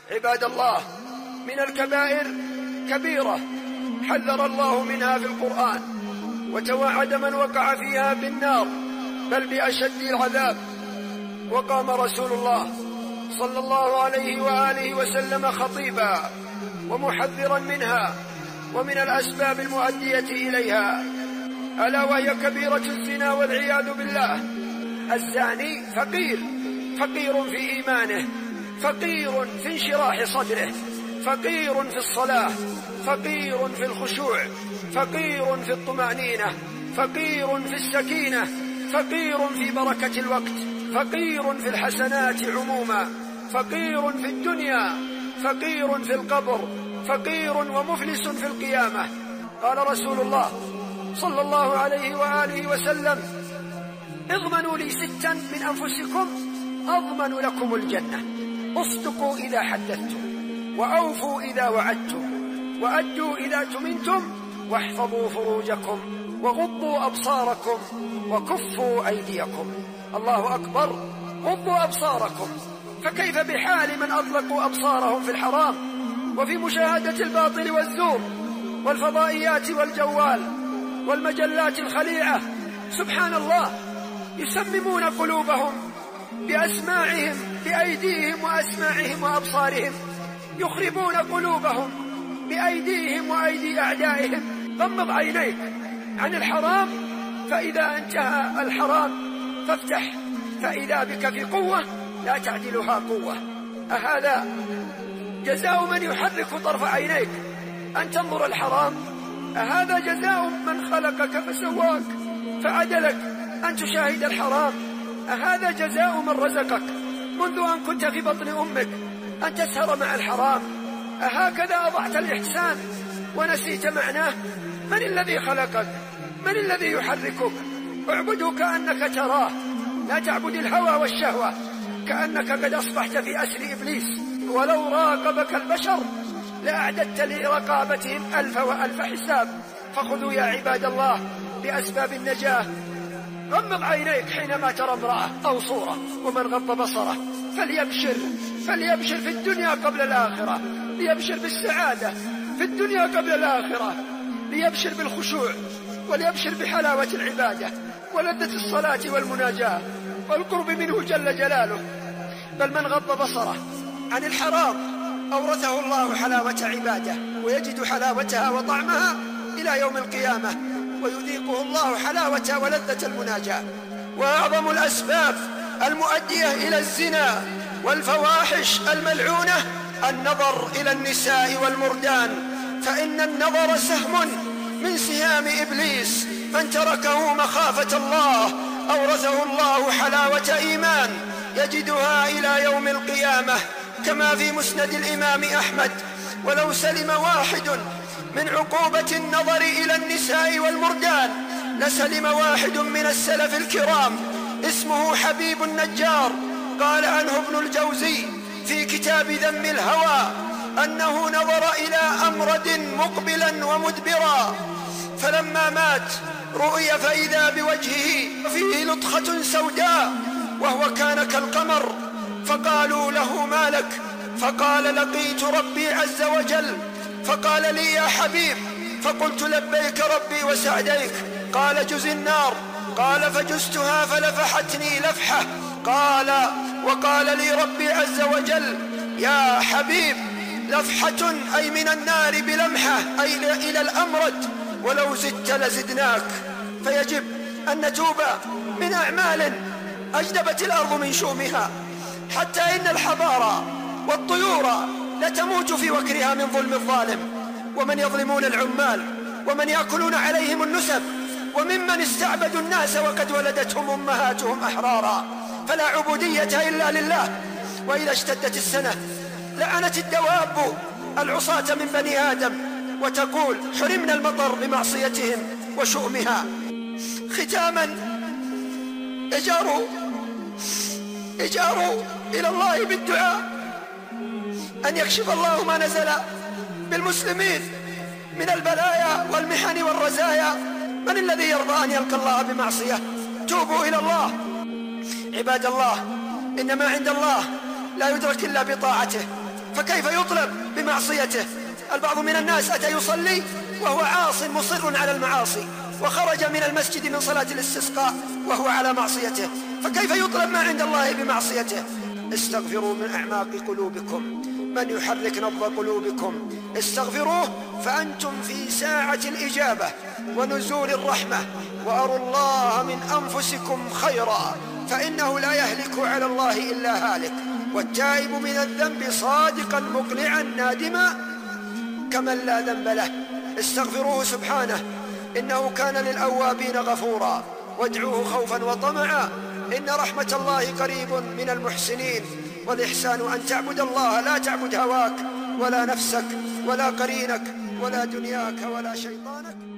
عباد الله، من الكبائر كبيرة حذر الله منها في القرآن، وتوعد من وقع فيها بالنار بل بأشد العذاب. وقام رسول الله صلى الله عليه وآله وسلم خطيبا ومحذرا منها ومن الأسباب المؤدية إليها، ألا وهي كبيرة الزنا والعياذ بالله. الزاني فقير في إيمانه، فقير في انشراح صدره، فقير في الصلاة، فقير في الخشوع، فقير في الطمأنينة، فقير في السكينة، فقير في بركة الوقت، فقير في الحسنات عموما، فقير في الدنيا، فقير في القبر، فقير ومفلس في القيامة. قال رسول الله صلى الله عليه وآله وسلم: اضمنوا لي 6 من أنفسكم أضمن لكم الجنة: اصدقوا إذا حدثتم، وأوفوا إذا وعدتم، وأدوا إذا تمنتم، واحفظوا فروجكم، وغضوا أبصاركم، وكفوا أيديكم. الله أكبر. غضوا أبصاركم، فكيف بحال من أطلقوا أبصارهم في الحرام وفي مشاهدة الباطل والزور والفضائيات والجوال والمجلات الخليعة؟ سبحان الله، يسممون قلوبهم بأسماعهم، بأيديهم وأسماعهم وأبصارهم، يخربون قلوبهم بأيديهم وأيدي أعدائهم. غمض عينيك عن الحرام، فإذا انتهى الحرام فافتح، فإذا بك في قوة لا تعدلها قوة. أهذا جزاء من يحرك طرف عينيك أن تنظر الحرام؟ أهذا جزاء من خلقك فسواك فعدلك أن تشاهد الحرام؟ أهذا جزاء من رزقك منذ أن كنت في بطن أمك أن تسهر مع الحرام؟ أهكذا أضعت الإحسان ونسيت معناه؟ من الذي خلقك؟ من الذي يحركك؟ اعبده كأنك تراه، لا تعبد الهوى والشهوة كأنك قد أصبحت في أسر إبليس. ولو راقبك البشر لأعددت لرقابتهم 1000 و1000 حساب. فخذوا يا عباد الله بأسباب النجاة. غمض عينيك حينما ترى امرأة أو صورة، ومن غض بصره فليبشر في الدنيا قبل الآخرة، ليبشر بالسعادة في الدنيا قبل الآخرة، ليبشر بالخشوع، وليبشر بحلاوة العبادة ولذة الصلاة والمناجاة والقرب منه جل جلاله. بل من غض بصره عن الحرام أورثه الله حلاوة عباده، ويجد حلاوتها وطعمها إلى يوم القيامة، ويذيقه الله حلاوة ولذة المناجاة. وأعظم الأسباب المؤدية إلى الزنا والفواحش الملعونة النظر إلى النساء والمردان، فإن النظر سهم من سهام إبليس، من تركه مخافة الله أورثه الله حلاوة إيمان يجدها إلى يوم القيامة، كما في مسند الإمام أحمد: ولو سلم واحد من عقوبة النظر إلى النساء والمردان لسلم واحد من السلف الكرام اسمه حبيب النجار. قال عنه ابن الجوزي في كتاب ذم الهوى أنه نظر إلى أمرد مقبلا ومدبرا، فلما مات رؤي فإذا بوجهه فيه لطخة سوداء وهو كان كالقمر، فقالوا له: ما لك؟ فقال: لقيت ربي عز وجل، فقال لي: يا حبيب، فقلت: لبيك ربي وسعديك. قال: جز النار. قال: فجزتها فلفحتني لفحة. قال: وقال لي ربي عز وجل: يا حبيب، لفحة أي من النار بلمحة أي إلى الأمرد، ولو زدت لزدناك. فيجب أن نتوب من أعمال أجدبت الأرض من شؤمها، حتى إن الحضارة والطيور لتموت في وكرها من ظلم الظالم، ومن يظلمون العمال، ومن يأكلون عليهم النسب، وممن استعبدوا الناس وقد ولدتهم أمهاتهم أحرارا. فلا عبودية إلا لله. وإذا اشتدت السنة لعنت الدواب العصاة من بني آدم، وتقول: حرمنا المطر بمعصيتهم وشؤمها. ختاما، اجاروا إلى الله بالدعاء أن يكشف الله ما نزل بالمسلمين من البلايا والمحن والرزايا. من الذي يرضى أن يلقى الله بمعصية؟ توبوا إلى الله عباد الله، إنما عند الله لا يدرك إلا بطاعته، فكيف يطلب بمعصيته؟ البعض من الناس أتى يصلي وهو عاص مصر على المعاصي، وخرج من المسجد من صلاة الاستسقاء وهو على معصيته، فكيف يطلب ما عند الله بمعصيته؟ استغفروا من أعماق قلوبكم من يحرك نبض قلوبكم، استغفروه فأنتم في ساعة الإجابة ونزول الرحمة، وأروا الله من أنفسكم خيرا، فإنه لا يهلك على الله إلا هالك. والتائب من الذنب صادقا مقنعا نادما كمن لا ذنب له. استغفروه سبحانه إنه كان للأوابين غفورا، وادعوه خوفا وطمعا إن رحمة الله قريب من المحسنين. والإحسان أن تعبد الله، لا تعبد هواك ولا نفسك ولا قرينك ولا دنياك ولا شيطانك.